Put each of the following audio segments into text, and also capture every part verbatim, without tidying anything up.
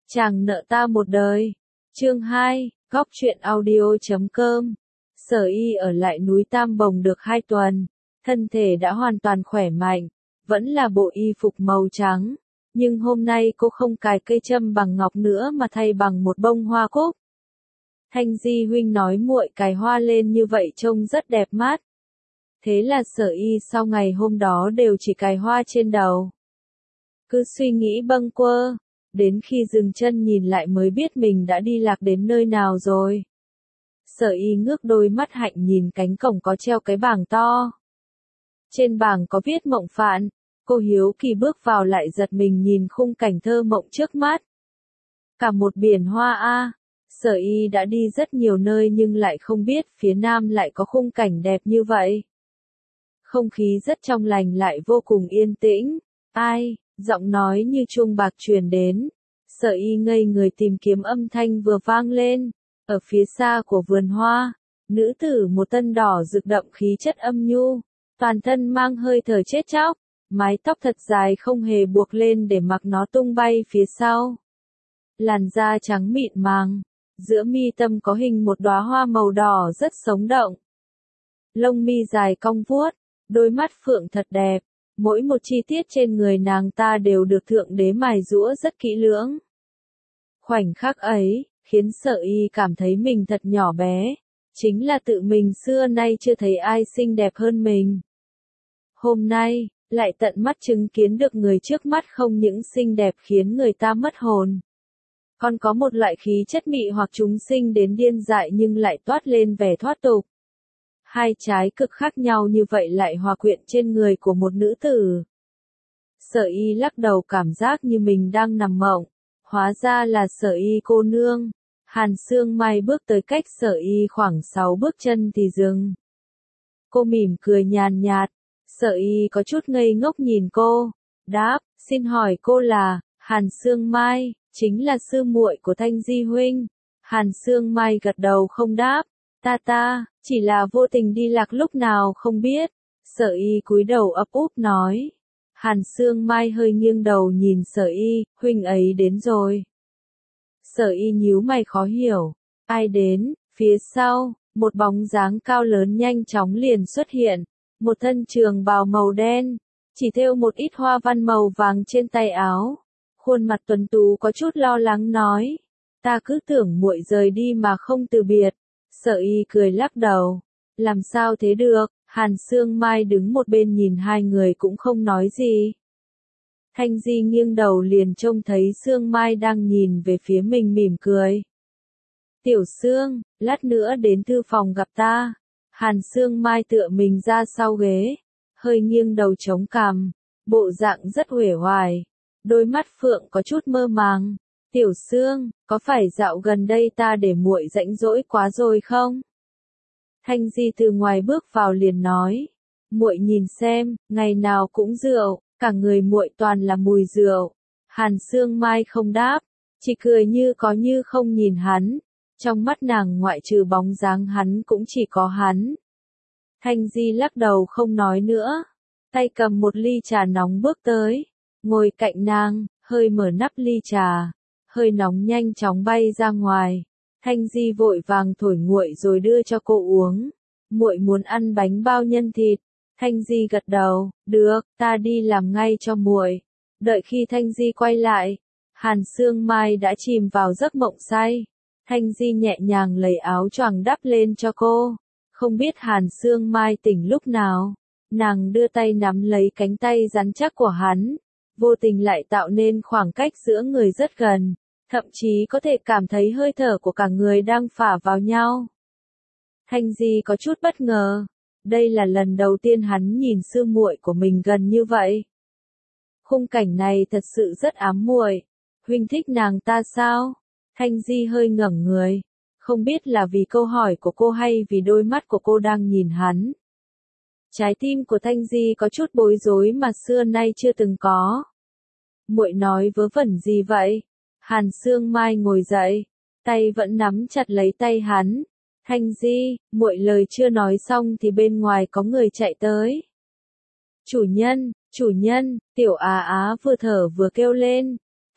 Chàng nợ ta một đời. Chương hai, góc truyện audio.com. Sở Y ở lại núi Tam Bồng được hai tuần, thân thể đã hoàn toàn khỏe mạnh, vẫn là bộ y phục màu trắng, nhưng hôm nay cô không cài cây châm bằng ngọc nữa mà thay bằng một bông hoa cúc. Thanh Di huynh nói muội cài hoa lên như vậy trông rất đẹp mắt. Thế là Sở Y sau ngày hôm đó đều chỉ cài hoa trên đầu. Cứ suy nghĩ bâng quơ, đến khi dừng chân nhìn lại mới biết mình đã đi lạc đến nơi nào rồi. Sở Y ngước đôi mắt hạnh nhìn cánh cổng có treo cái bảng to. Trên bảng có viết Mộng Phạn, cô hiếu kỳ bước vào lại giật mình nhìn khung cảnh thơ mộng trước mắt. Cả một biển hoa a. Sở Y đã đi rất nhiều nơi nhưng lại không biết phía Nam lại có khung cảnh đẹp như vậy. Không khí rất trong lành lại vô cùng yên tĩnh. Ai? Giọng nói như chuông bạc truyền đến. Sở Y ngây người tìm kiếm âm thanh vừa vang lên. Ở phía xa của vườn hoa, nữ tử một thân đỏ rực đậm khí chất âm nhu, toàn thân mang hơi thở chết chóc, mái tóc thật dài không hề buộc lên để mặc nó tung bay phía sau. Làn da trắng mịn màng, giữa mi tâm có hình một đóa hoa màu đỏ rất sống động. Lông mi dài cong vuốt, đôi mắt phượng thật đẹp. Mỗi một chi tiết trên người nàng ta đều được Thượng Đế mài giũa rất kỹ lưỡng. Khoảnh khắc ấy, khiến Sở Y cảm thấy mình thật nhỏ bé, chính là tự mình xưa nay chưa thấy ai xinh đẹp hơn mình. Hôm nay, lại tận mắt chứng kiến được người trước mắt không những xinh đẹp khiến người ta mất hồn. Còn có một loại khí chất mị hoặc chúng sinh đến điên dại nhưng lại toát lên vẻ thoát tục. Hai trái cực khác nhau như vậy lại hòa quyện trên người của một nữ tử. Sở Y lắc đầu cảm giác như mình đang nằm mộng. Hóa ra là Sở Y cô nương. Hàn Sương Mai bước tới cách Sở Y khoảng sáu bước chân thì dừng. Cô mỉm cười nhàn nhạt. Sở Y có chút ngây ngốc nhìn cô. Đáp, xin hỏi cô là, Hàn Sương Mai, chính là sư muội của Thanh Di huynh. Hàn Sương Mai gật đầu không đáp. Ta ta, chỉ là vô tình đi lạc lúc nào không biết. Sở Y cúi đầu ấp úp nói. Hàn Sương Mai hơi nghiêng đầu nhìn Sở Y, huynh ấy đến rồi. Sở Y nhíu mày khó hiểu. Ai đến? Phía sau, một bóng dáng cao lớn nhanh chóng liền xuất hiện. Một thân trường bào màu đen, chỉ thêu một ít hoa văn màu vàng trên tay áo. Khuôn mặt tuấn tú có chút lo lắng nói. Ta cứ tưởng muội rời đi mà không từ biệt. Sở Y cười lắc đầu. Làm sao thế được? Hàn Sương Mai đứng một bên nhìn hai người cũng không nói gì. Thanh Di nghiêng đầu liền trông thấy Sương Mai đang nhìn về phía mình mỉm cười. Tiểu Sương, lát nữa đến thư phòng gặp ta. Hàn Sương Mai tựa mình ra sau ghế, hơi nghiêng đầu chống cằm, bộ dạng rất uể oải, đôi mắt phượng có chút mơ màng. Tiểu Sương, có phải dạo gần đây ta để muội rãnh rỗi quá rồi không? Thanh Di từ ngoài bước vào liền nói, muội nhìn xem, ngày nào cũng rượu, cả người muội toàn là mùi rượu. Hàn Sương Mai không đáp, chỉ cười như có như không nhìn hắn, trong mắt nàng ngoại trừ bóng dáng hắn cũng chỉ có hắn. Thanh Di lắc đầu không nói nữa, tay cầm một ly trà nóng bước tới, ngồi cạnh nàng, hơi mở nắp ly trà. Hơi nóng nhanh chóng bay ra ngoài. Thanh Di vội vàng thổi nguội rồi đưa cho cô uống. Muội muốn ăn bánh bao nhân thịt. Thanh Di gật đầu, được, ta đi làm ngay cho muội. Đợi khi Thanh Di quay lại, Hàn Sương Mai đã chìm vào giấc mộng say. Thanh Di nhẹ nhàng lấy áo choàng đắp lên cho cô. Không biết Hàn Sương Mai tỉnh lúc nào. Nàng đưa tay nắm lấy cánh tay rắn chắc của hắn. Vô tình lại tạo nên khoảng cách giữa người rất gần, thậm chí có thể cảm thấy hơi thở của cả người đang phả vào nhau. Thanh Di có chút bất ngờ, đây là lần đầu tiên hắn nhìn sư muội của mình gần như vậy. Khung cảnh này thật sự rất ám muội. Huynh thích nàng ta sao? Thanh Di hơi ngẩng người, không biết là vì câu hỏi của cô hay vì đôi mắt của cô đang nhìn hắn. Trái tim của Thanh Di có chút bối rối mà xưa nay chưa từng có. Muội nói vớ vẩn gì vậy? Hàn Sương Mai ngồi dậy, tay vẫn nắm chặt lấy tay hắn. Thanh Di, muội lời chưa nói xong thì bên ngoài có người chạy tới. Chủ nhân, chủ nhân, Tiểu Á Á vừa thở vừa kêu lên.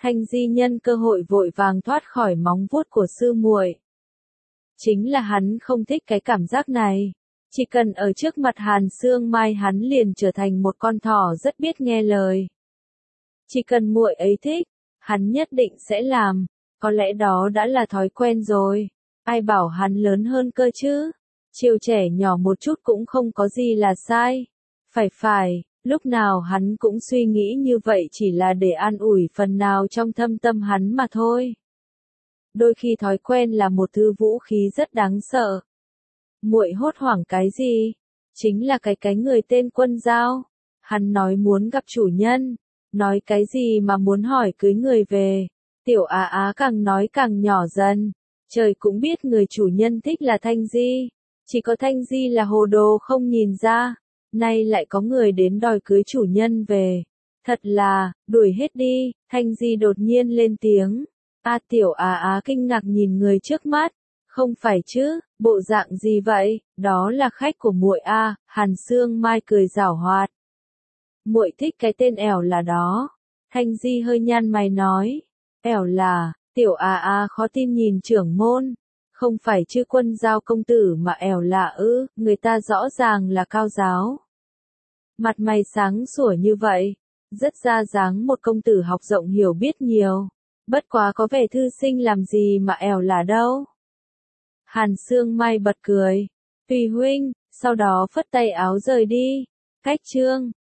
Thanh Di nhân cơ hội vội vàng thoát khỏi móng vuốt của sư muội. Chính là hắn không thích cái cảm giác này. Chỉ cần ở trước mặt Hàn Sương Mai hắn liền trở thành một con thỏ rất biết nghe lời. Chỉ cần muội ấy thích, hắn nhất định sẽ làm, có lẽ đó đã là thói quen rồi. Ai bảo hắn lớn hơn cơ chứ? Chiều trẻ nhỏ một chút cũng không có gì là sai. Phải phải, lúc nào hắn cũng suy nghĩ như vậy chỉ là để an ủi phần nào trong thâm tâm hắn mà thôi. Đôi khi thói quen là một thứ vũ khí rất đáng sợ. Muội hốt hoảng cái gì? Chính là cái cái người tên Quân Giao. Hắn nói muốn gặp chủ nhân. Nói cái gì mà muốn hỏi cưới người về. Tiểu Á Á càng nói càng nhỏ dần. Trời cũng biết người chủ nhân thích là Thanh Di. Chỉ có Thanh Di là hồ đồ không nhìn ra. Nay lại có người đến đòi cưới chủ nhân về. Thật là, đuổi hết đi. Thanh Di đột nhiên lên tiếng. A Tiểu Á Á kinh ngạc nhìn người trước mắt. Không phải chứ, bộ dạng gì vậy? Đó là khách của muội a. Hàn Sương Mai cười giảo hoạt. Muội thích cái tên ẻo là đó. Thanh Di hơi nhăn mày nói. Ẻo là, Tiểu Á Á khó tin nhìn trưởng môn. Không phải chứ Quân Giao công tử mà ẻo là ư, người ta rõ ràng là cao giáo. Mặt mày sáng sủa như vậy, rất ra dáng một công tử học rộng hiểu biết nhiều. Bất quá có vẻ thư sinh làm gì mà ẻo là đâu. Hàn Sương Mai bật cười. Tùy huynh, sau đó phất tay áo rời đi. Cách chương.